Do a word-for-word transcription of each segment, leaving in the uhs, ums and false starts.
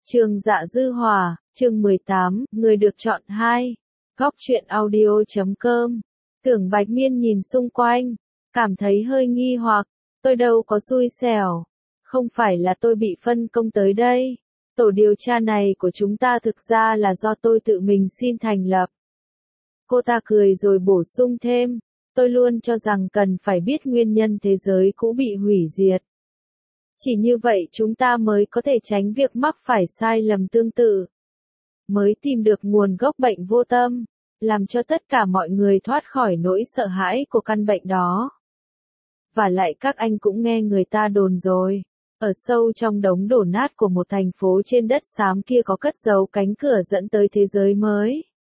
Trường Dạ Dư Hòa, chương mười tám, người được chọn hai. Góc truyện audio chấm com. Tưởng Bạch Miên nhìn xung quanh, cảm thấy hơi nghi hoặc, tôi đâu có xui xẻo, không phải là tôi bị phân công tới đây. Tổ điều tra này của chúng ta thực ra là do tôi tự mình xin thành lập. Cô ta cười rồi bổ sung thêm, tôi luôn cho rằng cần phải biết nguyên nhân thế giới cũ bị hủy diệt. Chỉ như vậy chúng ta mới có thể tránh việc mắc phải sai lầm tương tự. Mới tìm được nguồn gốc bệnh vô tâm, làm cho tất cả mọi người thoát khỏi nỗi sợ hãi của căn bệnh đó. Và lại các anh cũng nghe người ta đồn rồi, ở sâu trong đống đổ nát của một thành phố trên đất xám kia có cất giấu cánh cửa dẫn tới thế giới mới.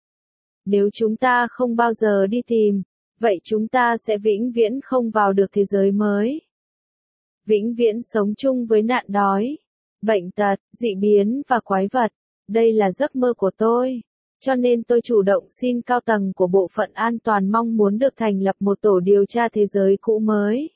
Nếu chúng ta không bao giờ đi tìm, vậy chúng ta sẽ vĩnh viễn không vào được thế giới mới. Vĩnh viễn sống chung với nạn đói, bệnh tật, dị biến và quái vật. Đây là giấc mơ của tôi. Cho nên tôi chủ động xin cao tầng của bộ phận an toàn mong muốn được thành lập một tổ điều tra thế giới cũ mới.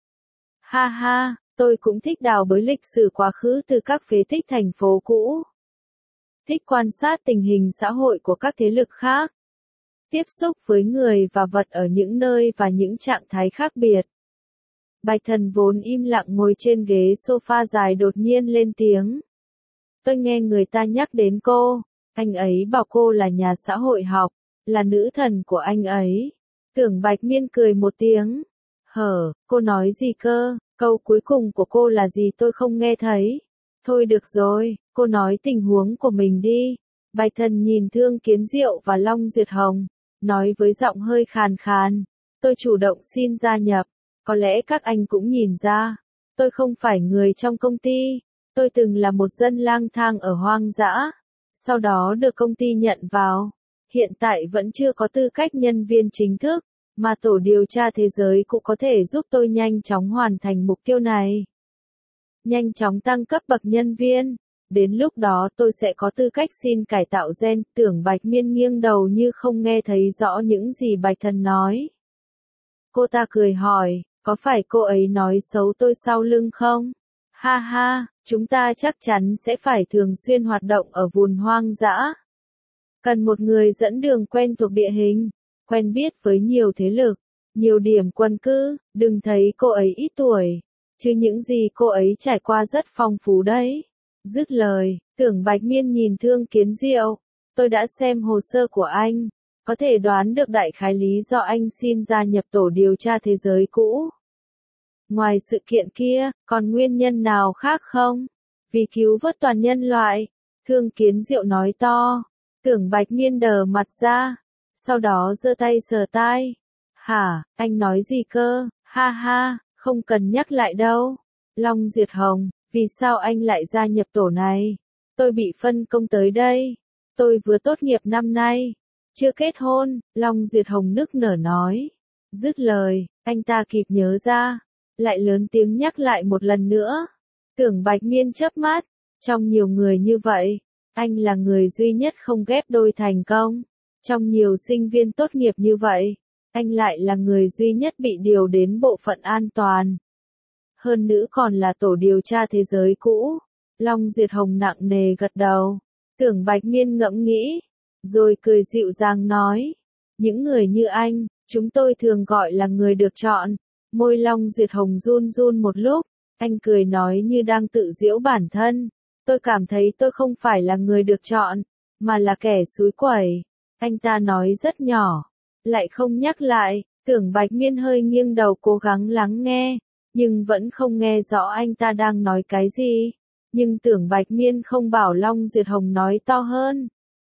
Ha ha, tôi cũng thích đào bới lịch sử quá khứ từ các phế tích thành phố cũ. Thích quan sát tình hình xã hội của các thế lực khác. Tiếp xúc với người và vật ở những nơi và những trạng thái khác biệt. Bạch Thần vốn im lặng ngồi trên ghế sofa dài đột nhiên lên tiếng. Tôi nghe người ta nhắc đến cô, anh ấy bảo cô là nhà xã hội học, là nữ thần của anh ấy. Tưởng Bạch Miên cười một tiếng. Hở, cô nói gì cơ, câu cuối cùng của cô là gì tôi không nghe thấy. Thôi được rồi, cô nói tình huống của mình đi. Bạch Thần nhìn Thương Kiến Diệu và Long Duyệt Hồng, nói với giọng hơi khàn khàn. Tôi chủ động xin gia nhập. Có lẽ các anh cũng nhìn ra, tôi không phải người trong công ty, tôi từng là một dân lang thang ở hoang dã, sau đó được công ty nhận vào, hiện tại vẫn chưa có tư cách nhân viên chính thức, mà tổ điều tra thế giới cũng có thể giúp tôi nhanh chóng hoàn thành mục tiêu này. Nhanh chóng tăng cấp bậc nhân viên, đến lúc đó tôi sẽ có tư cách xin cải tạo gen. Tưởng Bạch Miên nghiêng đầu như không nghe thấy rõ những gì Bạch Thần nói. Cô ta cười hỏi. Có phải cô ấy nói xấu tôi sau lưng không? Ha ha, chúng ta chắc chắn sẽ phải thường xuyên hoạt động ở vùng hoang dã. Cần một người dẫn đường quen thuộc địa hình, quen biết với nhiều thế lực, nhiều điểm quân cư, đừng thấy cô ấy ít tuổi, chứ những gì cô ấy trải qua rất phong phú đấy. Dứt lời, Tưởng Bạch Miên nhìn Thương Kiến Diệu, tôi đã xem hồ sơ của anh, có thể đoán được đại khái lý do anh xin gia nhập tổ điều tra thế giới cũ. Ngoài sự kiện kia, còn nguyên nhân nào khác không? Vì cứu vớt toàn nhân loại, Thương Kiến Diệu nói to. Tưởng Bạch Miên đờ mặt ra, sau đó giơ tay sờ tai. Hả, anh nói gì cơ? Ha ha, không cần nhắc lại đâu. Long Duyệt Hồng, vì sao anh lại gia nhập tổ này? Tôi bị phân công tới đây. Tôi vừa tốt nghiệp năm nay, chưa kết hôn. Long Duyệt Hồng nức nở nói. Dứt lời, anh ta kịp nhớ ra, lại lớn tiếng nhắc lại một lần nữa. Tưởng Bạch Miên chớp mắt, trong nhiều người như vậy, anh là người duy nhất không ghép đôi thành công. Trong nhiều sinh viên tốt nghiệp như vậy, anh lại là người duy nhất bị điều đến bộ phận an toàn. Hơn nữa còn là tổ điều tra thế giới cũ. Long Duyệt Hồng nặng nề gật đầu. Tưởng Bạch Miên ngẫm nghĩ, rồi cười dịu dàng nói. Những người như anh, chúng tôi thường gọi là người được chọn. Môi Long Duyệt Hồng run run một lúc, anh cười nói như đang tự giễu bản thân. Tôi cảm thấy tôi không phải là người được chọn, mà là kẻ xúi quẩy. Anh ta nói rất nhỏ, lại không nhắc lại. Tưởng Bạch Miên hơi nghiêng đầu cố gắng lắng nghe, nhưng vẫn không nghe rõ anh ta đang nói cái gì. Nhưng Tưởng Bạch Miên không bảo Long Duyệt Hồng nói to hơn,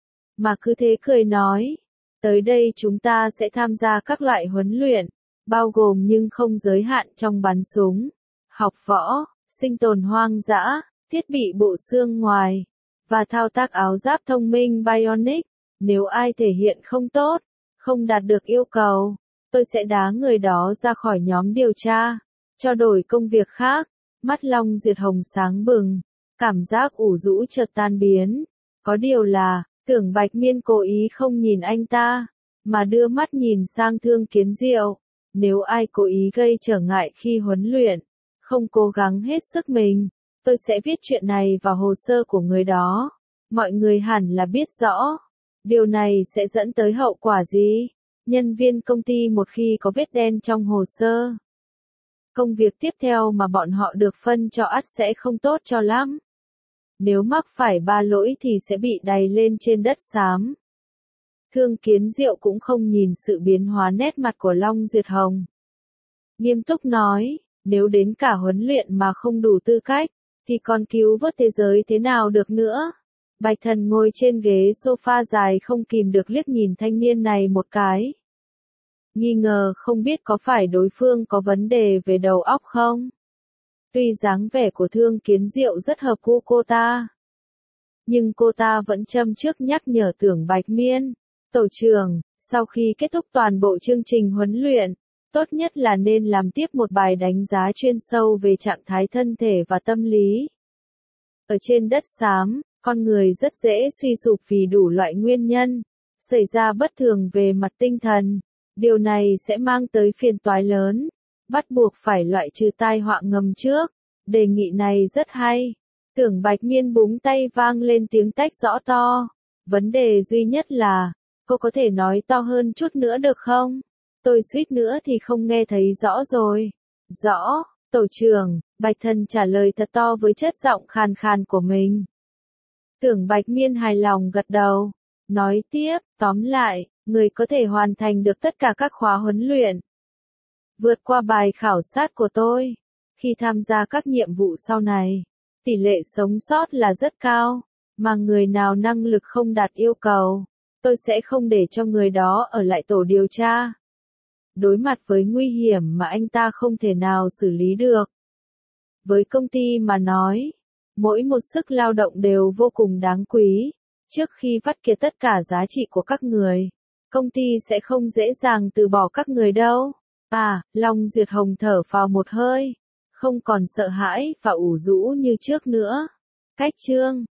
mà cứ thế cười nói. Tới đây chúng ta sẽ tham gia các loại huấn luyện, bao gồm nhưng không giới hạn trong bắn súng, học võ, sinh tồn hoang dã, thiết bị bộ xương ngoài, và thao tác áo giáp thông minh Bionic. Nếu ai thể hiện không tốt, không đạt được yêu cầu, tôi sẽ đá người đó ra khỏi nhóm điều tra, cho đổi công việc khác. Mắt Long Duyệt Hồng sáng bừng, cảm giác ủ rũ chợt tan biến. Có điều là, Tưởng Bạch Miên cố ý không nhìn anh ta, mà đưa mắt nhìn sang Thương Kiến Diệu. Nếu ai cố ý gây trở ngại khi huấn luyện, không cố gắng hết sức mình, Tôi sẽ viết chuyện này vào hồ sơ của người đó. Mọi người hẳn là biết rõ. Điều này sẽ dẫn tới hậu quả gì? Nhân viên công ty một khi có vết đen trong hồ sơ. Công việc tiếp theo mà bọn họ được phân cho ắt sẽ không tốt cho lắm. Nếu mắc phải ba lỗi thì sẽ bị đày lên trên đất xám. Thương Kiến Diệu cũng không nhìn sự biến hóa nét mặt của Long Duyệt Hồng. Nghiêm túc nói, nếu đến cả huấn luyện mà không đủ tư cách, thì còn cứu vớt thế giới thế nào được nữa? Bạch Thần ngồi trên ghế sofa dài không kìm được liếc nhìn thanh niên này một cái. Nghi ngờ không biết có phải đối phương có vấn đề về đầu óc không? Tuy dáng vẻ của Thương Kiến Diệu rất hợp gu cô ta. Nhưng cô ta vẫn châm chước nhắc nhở Tưởng Bạch Miên. Tổ trưởng, sau khi kết thúc toàn bộ chương trình huấn luyện, tốt nhất là nên làm tiếp một bài đánh giá chuyên sâu về trạng thái thân thể và tâm lý. Ở trên đất xám, con người rất dễ suy sụp vì đủ loại nguyên nhân, xảy ra bất thường về mặt tinh thần. Điều này sẽ mang tới phiền toái lớn, bắt buộc phải loại trừ tai họa ngầm trước. Đề nghị này rất hay. Tưởng Bạch Miên búng tay vang lên tiếng tách rõ to. Vấn đề duy nhất là, cô có thể nói to hơn chút nữa được không? Tôi suýt nữa thì không nghe thấy rõ rồi. Rõ, tổ trưởng, Bạch Thần trả lời thật to với chất giọng khàn khàn của mình. Tưởng Bạch Miên hài lòng gật đầu. Nói tiếp, tóm lại, người có thể hoàn thành được tất cả các khóa huấn luyện. Vượt qua bài khảo sát của tôi. Khi tham gia các nhiệm vụ sau này, tỷ lệ sống sót là rất cao, mà người nào năng lực không đạt yêu cầu, tôi sẽ không để cho người đó ở lại tổ điều tra. Đối mặt với nguy hiểm mà anh ta không thể nào xử lý được. Với công ty mà nói, mỗi một sức lao động đều vô cùng đáng quý. Trước khi vắt kiệt tất cả giá trị của các người, công ty sẽ không dễ dàng từ bỏ các người đâu. À, Long Duyệt Hồng thở phào một hơi, không còn sợ hãi và ủ rũ như trước nữa. Cách chương